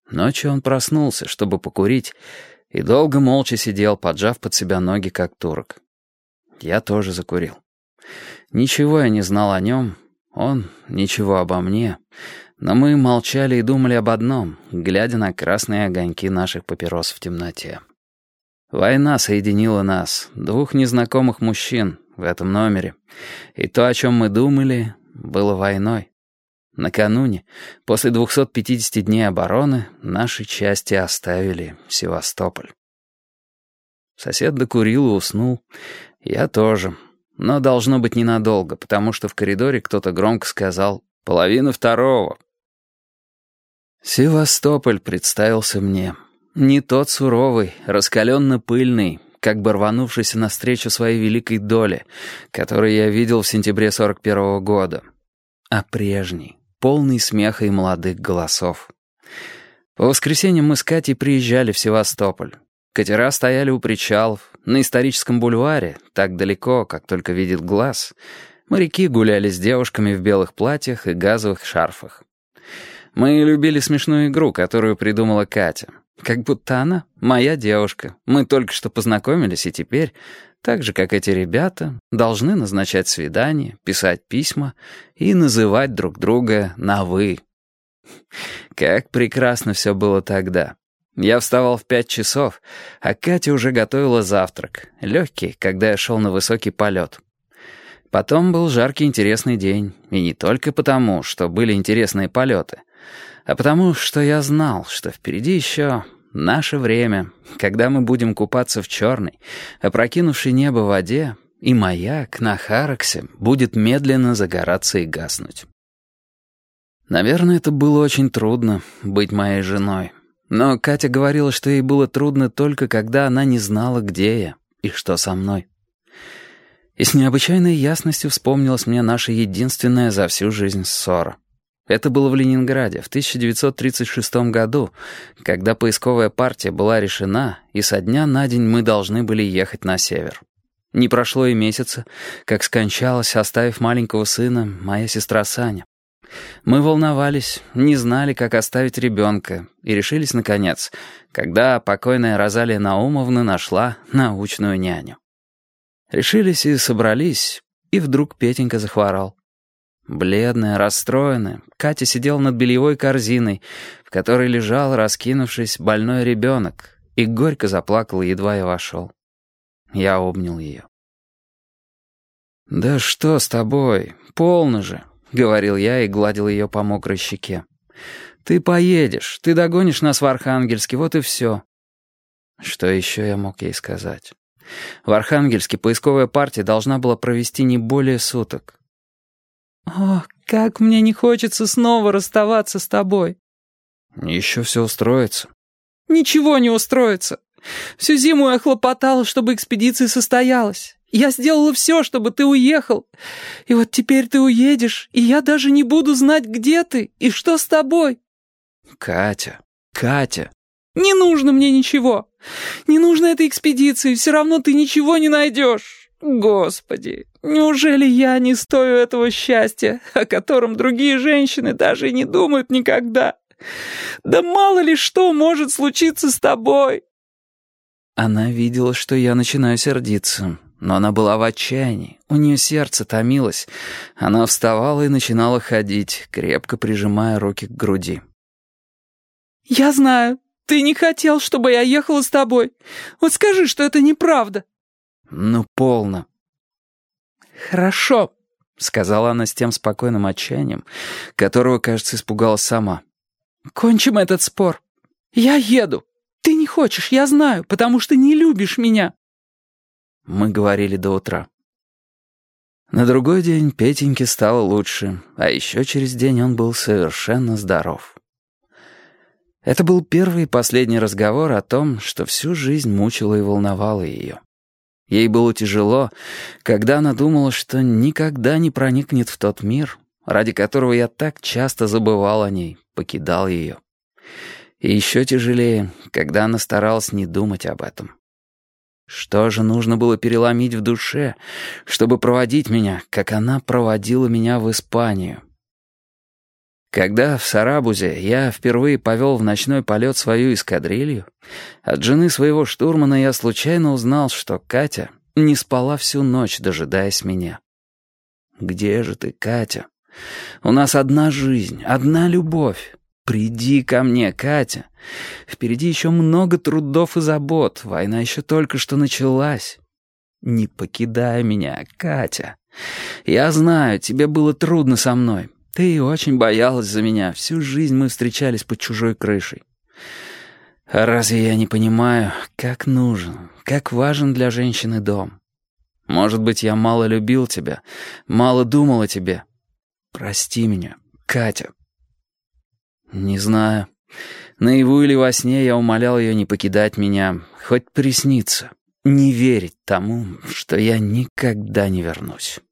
Ночью он проснулся, чтобы покурить, и долго молча сидел, поджав под себя ноги, как турок. Я тоже закурил. Ничего я не знал о нем, он ничего обо мне, но мы молчали и думали об одном, глядя на красные огоньки наших папирос в темноте. Война соединила нас, двух незнакомых мужчин, в этом номере, и то, о чем мы думали, было войной. Накануне, после 250 дней обороны, наши части оставили Севастополь. Сосед докурил и уснул, я тоже, но должно быть ненадолго, потому что в коридоре кто-то громко сказал «2:30». Севастополь представился мне. Не тот суровый, раскаленно-пыльный, как бы рванувшийся навстречу своей великой доле, которую я видел в сентябре 41-го года, а прежний, полный смеха и молодых голосов. По воскресеньям мы с Катей приезжали в Севастополь. Катера стояли у причалов, на историческом бульваре, так далеко, как только видит глаз. Моряки гуляли с девушками в белых платьях и газовых шарфах. Мы любили смешную игру, которую придумала Катя. Как будто она моя девушка. Мы только что познакомились, и теперь, так же, как эти ребята, должны назначать свидания, писать письма и называть друг друга на «вы». Как прекрасно все было тогда. Я вставал в 5 часов, а Катя уже готовила завтрак, легкий, когда я шел на высокий полет. Потом был жаркий интересный день, и не только потому, что были интересные полеты, а потому, что я знал, что впереди еще наше время, когда мы будем купаться в черной, опрокинувшей небо воде, и маяк на Хараксе будет медленно загораться и гаснуть. Наверное, это было очень трудно быть моей женой. Но Катя говорила, что ей было трудно только когда она не знала, где я и что со мной. И с необычайной ясностью вспомнилась мне наша единственная за всю жизнь ссора. Это было в Ленинграде в 1936 году, когда поисковая партия была решена, и со дня на день мы должны были ехать на север. Не прошло и месяца, как скончалась, оставив маленького сына, моя сестра Саня. Мы волновались, не знали, как оставить ребенка, и решились, наконец, когда покойная Розалия Наумовна нашла научную няню. Решились и собрались, и вдруг Петенька захворал. Бледная, расстроенная, Катя сидела над бельевой корзиной, в которой лежал, раскинувшись, больной ребенок, и горько заплакала, едва я вошел. Я обнял ее. «Да что с тобой? Полно же!» — говорил я и гладил ее по мокрой щеке. «Ты поедешь, ты догонишь нас в Архангельске, вот и все». Что еще я мог ей сказать? В Архангельске поисковая партия должна была провести не более суток. «О, как мне не хочется снова расставаться с тобой!» «Еще все устроится». «Ничего не устроится. Всю зиму я хлопотала, чтобы экспедиция состоялась. Я сделала все, чтобы ты уехал. И вот теперь ты уедешь, и я даже не буду знать, где ты и что с тобой». «Катя, Катя...» «Не нужно мне ничего. Не нужно этой экспедиции, все равно ты ничего не найдешь. Господи, неужели я не стою этого счастья, о котором другие женщины даже и не думают никогда? Да мало ли что может случиться с тобой». Она видела, что я начинаю сердиться, но она была в отчаянии, у нее сердце томилось. Она вставала и начинала ходить, крепко прижимая руки к груди. «Я знаю, ты не хотел, чтобы я ехала с тобой. Вот скажи, что это неправда». «Ну, полно». «Хорошо», — сказала она с тем спокойным отчаянием, которого, кажется, испугалась сама. «Кончим этот спор. Я еду. Ты не хочешь, я знаю, потому что не любишь меня». Мы говорили до утра. На другой день Петеньке стало лучше, а еще через день он был совершенно здоров. Это был первый и последний разговор о том, что всю жизнь мучило и волновало ее. Ей было тяжело, когда она думала, что никогда не проникнет в тот мир, ради которого я так часто забывал о ней, покидал ее. И еще тяжелее, когда она старалась не думать об этом. Что же нужно было переломить в душе, чтобы проводить меня, как она проводила меня в Испанию? Когда в Сарабузе я впервые повел в ночной полет свою эскадрилью, от жены своего штурмана я случайно узнал, что Катя не спала всю ночь, дожидаясь меня. «Где же ты, Катя? У нас одна жизнь, одна любовь. Приди ко мне, Катя. Впереди еще много трудов и забот, война еще только что началась. Не покидай меня, Катя. Я знаю, тебе было трудно со мной. Ты очень боялась за меня, всю жизнь мы встречались под чужой крышей. А разве я не понимаю, как нужен, как важен для женщины дом? Может быть, я мало любил тебя, мало думал о тебе. Прости меня, Катя». Не знаю, наяву или во сне я умолял ее не покидать меня, хоть присниться, не верить тому, что я никогда не вернусь.